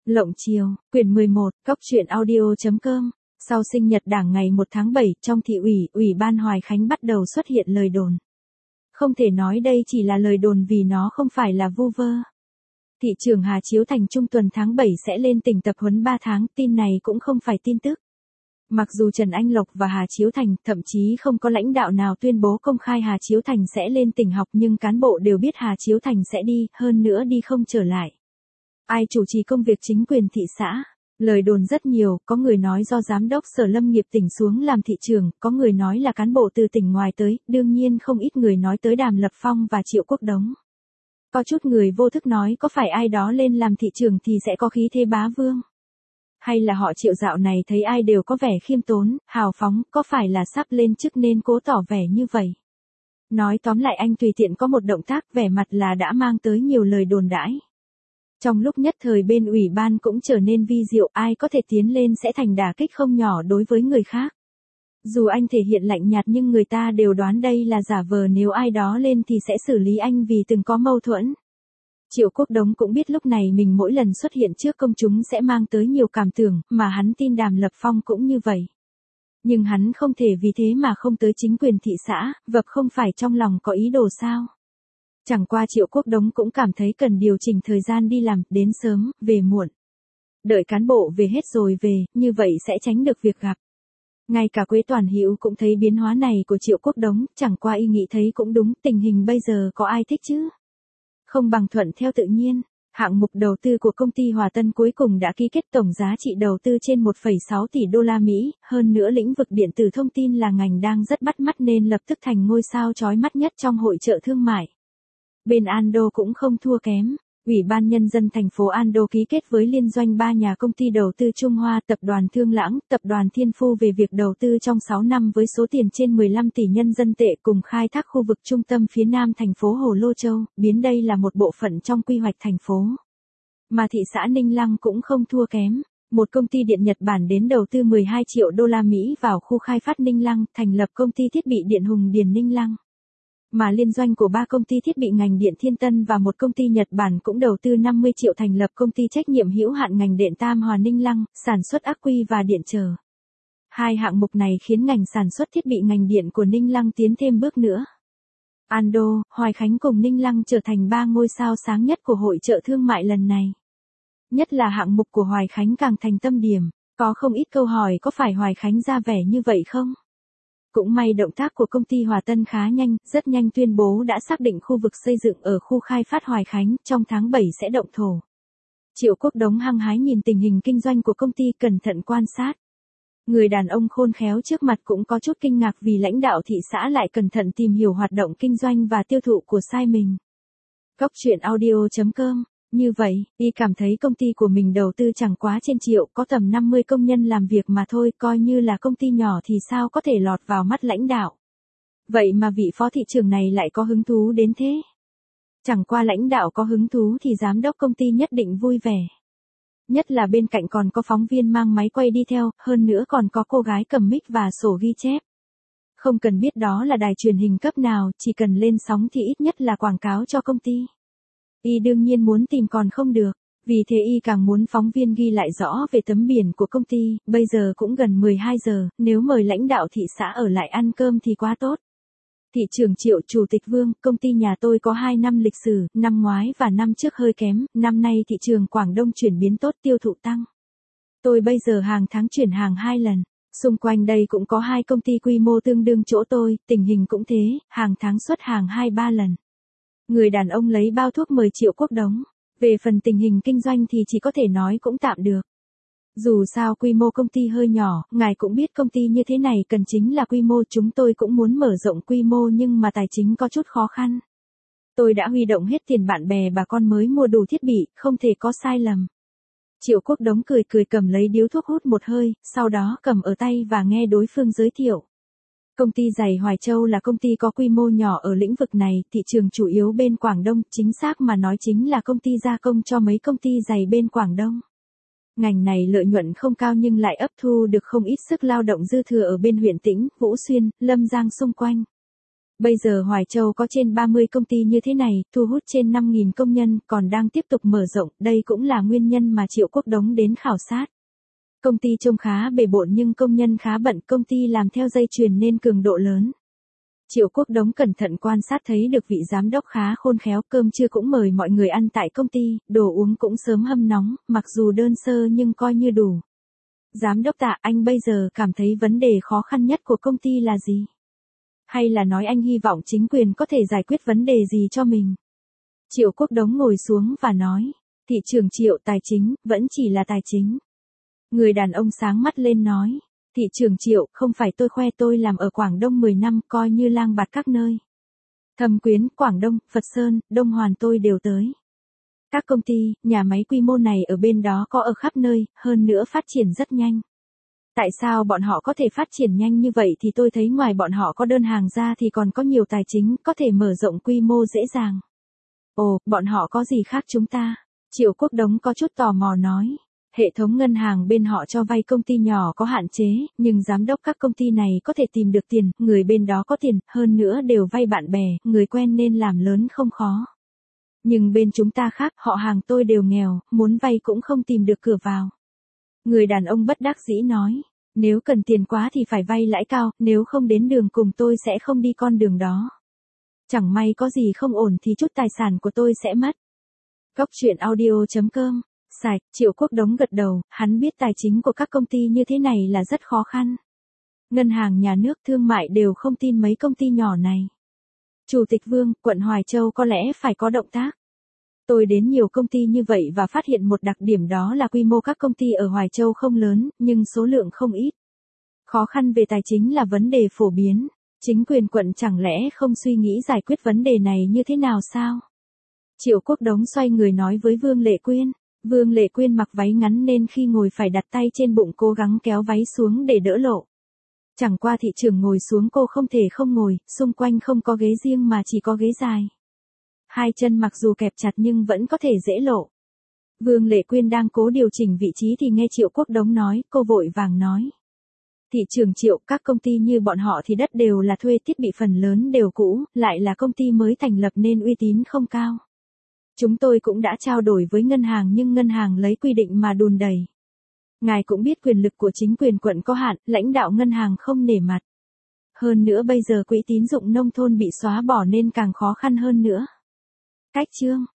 Lộng Chiều, quyển 11, Cóc truyện audio.com. Sau sinh nhật Đảng ngày 1 tháng 7, trong thị ủy ban Hoài Khánh bắt đầu xuất hiện lời đồn. Không thể nói đây chỉ là lời đồn vì nó không phải là vu vơ. Thị trưởng Hà Chiếu Thành trung tuần tháng 7 sẽ lên tỉnh tập huấn 3 tháng, tin này cũng không phải tin tức. Mặc dù Trần Anh Lộc và Hà Chiếu Thành, thậm chí không có lãnh đạo nào tuyên bố công khai Hà Chiếu Thành sẽ lên tỉnh học, nhưng cán bộ đều biết Hà Chiếu Thành sẽ đi, hơn nữa đi không trở lại. Ai chủ trì công việc chính quyền thị xã? Lời đồn rất nhiều, có người nói do giám đốc Sở Lâm nghiệp tỉnh xuống làm thị trưởng, có người nói là cán bộ từ tỉnh ngoài tới, đương nhiên không ít người nói tới Đàm Lập Phong và Triệu Quốc Đống. Có chút người vô thức nói có phải ai đó lên làm thị trưởng thì sẽ có khí thế bá vương. Hay là họ Triệu dạo này thấy ai đều có vẻ khiêm tốn, hào phóng, có phải là sắp lên chức nên cố tỏ vẻ như vậy. Nói tóm lại anh tùy tiện có một động tác vẻ mặt là đã mang tới nhiều lời đồn đãi. Trong lúc nhất thời bên ủy ban cũng trở nên vi diệu, ai có thể tiến lên sẽ thành đả kích không nhỏ đối với người khác. Dù anh thể hiện lạnh nhạt nhưng người ta đều đoán đây là giả vờ, nếu ai đó lên thì sẽ xử lý anh vì từng có mâu thuẫn. Triệu Quốc Đống cũng biết lúc này mình mỗi lần xuất hiện trước công chúng sẽ mang tới nhiều cảm tưởng, mà hắn tin Đàm Lập Phong cũng như vậy. Nhưng hắn không thể vì thế mà không tới chính quyền thị xã, vập không phải trong lòng có ý đồ sao. Chẳng qua Triệu Quốc Đống cũng cảm thấy cần điều chỉnh thời gian đi làm, đến sớm, về muộn. Đợi cán bộ về hết rồi về, như vậy sẽ tránh được việc gặp. Ngay cả Quế Toàn Hữu cũng thấy biến hóa này của Triệu Quốc Đống, chẳng qua y nghĩ thấy cũng đúng, tình hình bây giờ có ai thích chứ? Không bằng thuận theo tự nhiên. Hạng mục đầu tư của công ty Hòa Tân cuối cùng đã ký kết, tổng giá trị đầu tư trên 1,6 tỷ đô la Mỹ, hơn nữa lĩnh vực điện tử thông tin là ngành đang rất bắt mắt nên lập tức thành ngôi sao chói mắt nhất trong hội chợ thương mại. Bên Ando cũng không thua kém. Ủy ban Nhân dân thành phố Ando ký kết với liên doanh 3 nhà công ty đầu tư Trung Hoa, Tập đoàn Thương Lãng, Tập đoàn Thiên Phu về việc đầu tư trong 6 năm với số tiền trên 15 tỷ nhân dân tệ cùng khai thác khu vực trung tâm phía nam thành phố Hồ Lô Châu, biến đây là một bộ phận trong quy hoạch thành phố. Mà thị xã Ninh Lăng cũng không thua kém. Một công ty điện Nhật Bản đến đầu tư 12 triệu đô la Mỹ vào khu khai phát Ninh Lăng, thành lập công ty thiết bị điện Hùng Điền Ninh Lăng. Mà liên doanh của 3 công ty thiết bị ngành điện Thiên Tân và một công ty Nhật Bản cũng đầu tư 50 triệu thành lập công ty trách nhiệm hữu hạn ngành điện Tam Hòa Ninh Lăng, sản xuất ắc quy và điện trở. Hai hạng mục này khiến ngành sản xuất thiết bị ngành điện của Ninh Lăng tiến thêm bước nữa. Ando, Hoài Khánh cùng Ninh Lăng trở thành 3 ngôi sao sáng nhất của hội chợ thương mại lần này. Nhất là hạng mục của Hoài Khánh càng thành tâm điểm, có không ít câu hỏi có phải Hoài Khánh ra vẻ như vậy không? Cũng may động tác của công ty Hòa Tân khá nhanh, rất nhanh tuyên bố đã xác định khu vực xây dựng ở khu khai phát Hoài Khánh, trong tháng 7 sẽ động thổ. Triệu Quốc Đống hăng hái nhìn tình hình kinh doanh của công ty, cẩn thận quan sát. Người đàn ông khôn khéo trước mặt cũng có chút kinh ngạc vì lãnh đạo thị xã lại cẩn thận tìm hiểu hoạt động kinh doanh và tiêu thụ của sai mình. Cóc truyện audio.com. Như vậy, y cảm thấy công ty của mình đầu tư chẳng quá trên triệu, có tầm 50 công nhân làm việc mà thôi, coi như là công ty nhỏ thì sao có thể lọt vào mắt lãnh đạo. Vậy mà vị phó thị trưởng này lại có hứng thú đến thế. Chẳng qua lãnh đạo có hứng thú thì giám đốc công ty nhất định vui vẻ. Nhất là bên cạnh còn có phóng viên mang máy quay đi theo, hơn nữa còn có cô gái cầm mic và sổ ghi chép. Không cần biết đó là đài truyền hình cấp nào, chỉ cần lên sóng thì ít nhất là quảng cáo cho công ty. Y đương nhiên muốn tìm còn không được, vì thế y càng muốn phóng viên ghi lại rõ về tấm biển của công ty. Bây giờ cũng gần 12 giờ, nếu mời lãnh đạo thị xã ở lại ăn cơm thì quá tốt. Thị trưởng Triệu, Chủ tịch Vương, công ty nhà tôi có 2 năm lịch sử, năm ngoái và năm trước hơi kém, năm nay thị trường Quảng Đông chuyển biến tốt, tiêu thụ tăng. Tôi bây giờ hàng tháng chuyển hàng 2 lần. Xung quanh đây cũng có 2 công ty quy mô tương đương chỗ tôi, tình hình cũng thế, hàng tháng xuất hàng 2-3 lần. Người đàn ông lấy bao thuốc mời Triệu Quốc Đống. Về phần tình hình kinh doanh thì chỉ có thể nói cũng tạm được. Dù sao quy mô công ty hơi nhỏ, ngài cũng biết công ty như thế này cần chính là quy mô, chúng tôi cũng muốn mở rộng quy mô nhưng mà tài chính có chút khó khăn. Tôi đã huy động hết tiền bạn bè bà con mới mua đủ thiết bị, không thể có sai lầm. Triệu Quốc Đống cười cười cầm lấy điếu thuốc hút một hơi, sau đó cầm ở tay và nghe đối phương giới thiệu. Công ty giày Hoài Châu là công ty có quy mô nhỏ ở lĩnh vực này, thị trường chủ yếu bên Quảng Đông, chính xác mà nói chính là công ty gia công cho mấy công ty giày bên Quảng Đông. Ngành này lợi nhuận không cao nhưng lại ấp thu được không ít sức lao động dư thừa ở bên huyện Tĩnh, Vũ Xuyên, Lâm Giang xung quanh. Bây giờ Hoài Châu có trên 30 công ty như thế này, thu hút trên 5.000 công nhân, còn đang tiếp tục mở rộng, đây cũng là nguyên nhân mà Triệu Quốc Đống đến khảo sát. Công ty trông khá bề bộn nhưng công nhân khá bận, công ty làm theo dây chuyền nên cường độ lớn. Triệu Quốc Đống cẩn thận quan sát thấy được vị giám đốc khá khôn khéo, cơm trưa cũng mời mọi người ăn tại công ty, đồ uống cũng sớm hâm nóng, mặc dù đơn sơ nhưng coi như đủ. Giám đốc Tạ, anh bây giờ cảm thấy vấn đề khó khăn nhất của công ty là gì? Hay là nói anh hy vọng chính quyền có thể giải quyết vấn đề gì cho mình? Triệu Quốc Đống ngồi xuống và nói, thị trưởng Triệu, tài chính, vẫn chỉ là tài chính. Người đàn ông sáng mắt lên nói, thị trưởng Triệu, không phải tôi khoe tôi làm ở Quảng Đông 10 năm, coi như lang bạt các nơi. Thâm Quyến, Quảng Đông, Phật Sơn, Đông Hoàn tôi đều tới. Các công ty, nhà máy quy mô này ở bên đó có ở khắp nơi, hơn nữa phát triển rất nhanh. Tại sao bọn họ có thể phát triển nhanh như vậy thì tôi thấy ngoài bọn họ có đơn hàng ra thì còn có nhiều tài chính, có thể mở rộng quy mô dễ dàng. Ồ, bọn họ có gì khác chúng ta? Triệu Quốc Đống có chút tò mò nói. Hệ thống ngân hàng bên họ cho vay công ty nhỏ có hạn chế, nhưng giám đốc các công ty này có thể tìm được tiền, người bên đó có tiền, hơn nữa đều vay bạn bè, người quen nên làm lớn không khó. Nhưng bên chúng ta khác, họ hàng tôi đều nghèo, muốn vay cũng không tìm được cửa vào. Người đàn ông bất đắc dĩ nói, nếu cần tiền quá thì phải vay lãi cao, nếu không đến đường cùng tôi sẽ không đi con đường đó. Chẳng may có gì không ổn thì chút tài sản của tôi sẽ mất. Cốc truyện audio.com. Sạch, Triệu Quốc Đống gật đầu, hắn biết tài chính của các công ty như thế này là rất khó khăn. Ngân hàng nhà nước, thương mại đều không tin mấy công ty nhỏ này. Chủ tịch Vương, quận Hoài Châu có lẽ phải có động tác. Tôi đến nhiều công ty như vậy và phát hiện một đặc điểm đó là quy mô các công ty ở Hoài Châu không lớn, nhưng số lượng không ít. Khó khăn về tài chính là vấn đề phổ biến. Chính quyền quận chẳng lẽ không suy nghĩ giải quyết vấn đề này như thế nào sao? Triệu Quốc Đống xoay người nói với Vương Lệ Quyên. Vương Lệ Quyên mặc váy ngắn nên khi ngồi phải đặt tay trên bụng cố gắng kéo váy xuống để đỡ lộ. Chẳng qua thị trưởng ngồi xuống cô không thể không ngồi, xung quanh không có ghế riêng mà chỉ có ghế dài. Hai chân mặc dù kẹp chặt nhưng vẫn có thể dễ lộ. Vương Lệ Quyên đang cố điều chỉnh vị trí thì nghe Triệu Quốc Đống nói, cô vội vàng nói. Thị trưởng Triệu, các công ty như bọn họ thì đất đều là thuê, thiết bị phần lớn đều cũ, lại là công ty mới thành lập nên uy tín không cao. Chúng tôi cũng đã trao đổi với ngân hàng nhưng ngân hàng lấy quy định mà đùn đẩy. Ngài cũng biết quyền lực của chính quyền quận có hạn, lãnh đạo ngân hàng không nể mặt. Hơn nữa bây giờ quỹ tín dụng nông thôn bị xóa bỏ nên càng khó khăn hơn nữa. Cách chương